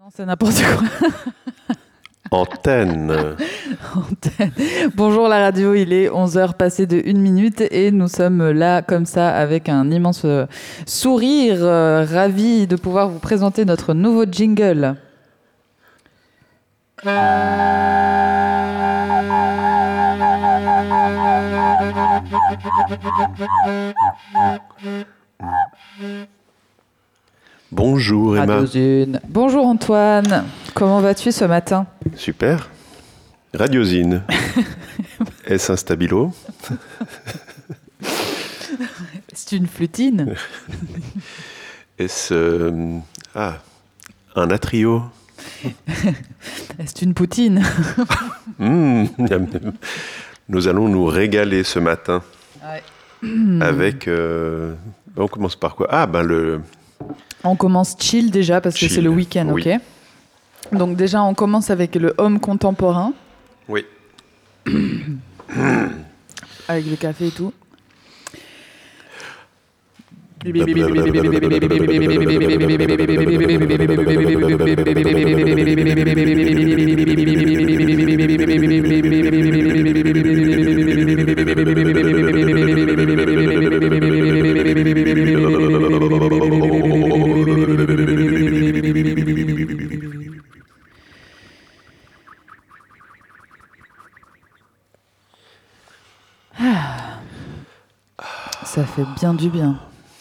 Non, c'est n'importe quoi. Antenne. Bonjour la radio, il est 11h passé de 1 minute et nous sommes là comme ça avec un immense sourire, ravis de pouvoir vous présenter notre nouveau jingle. Bonjour Emma. Radiosine. Bonjour Antoine, comment vas-tu ce matin? Super. Radiosine. Est-ce un stabilo? C'est une flutine? Est-ce un atrio? Est-ce une poutine? Nous allons nous régaler ce matin. Ouais. Avec... on commence par quoi? On commence chill déjà parce que c'est le week-end, oui. ok? Donc déjà, on commence avec le homme contemporain. Oui. Avec le café et tout. Ça fait bien du bien.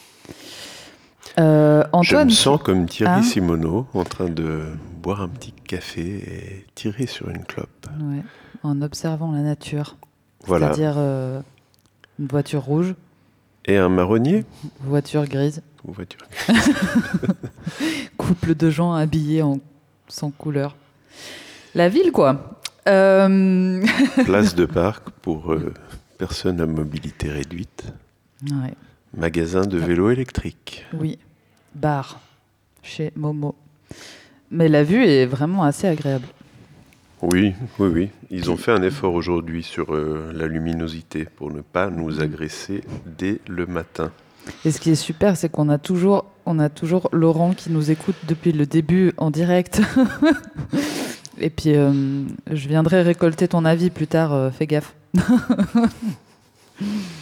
Antoine, je me sens comme Thierry Simoneau en train de boire un petit café et tirer sur une clope. Ouais, en observant la nature. Voilà. C'est-à-dire une voiture rouge. Et un marronnier. Voiture grise. Couple de gens habillés sans couleur. La ville, quoi. Place de parc pour personnes à mobilité réduite. Ouais. Magasin de vélos électriques. Oui. Bar. Chez Momo. Mais la vue est vraiment assez agréable. Oui. Ils ont fait un effort aujourd'hui sur la luminosité pour ne pas nous agresser dès le matin. Et ce qui est super, c'est qu'on a toujours Laurent qui nous écoute depuis le début en direct. Et puis, je viendrai récolter ton avis plus tard. Fais gaffe.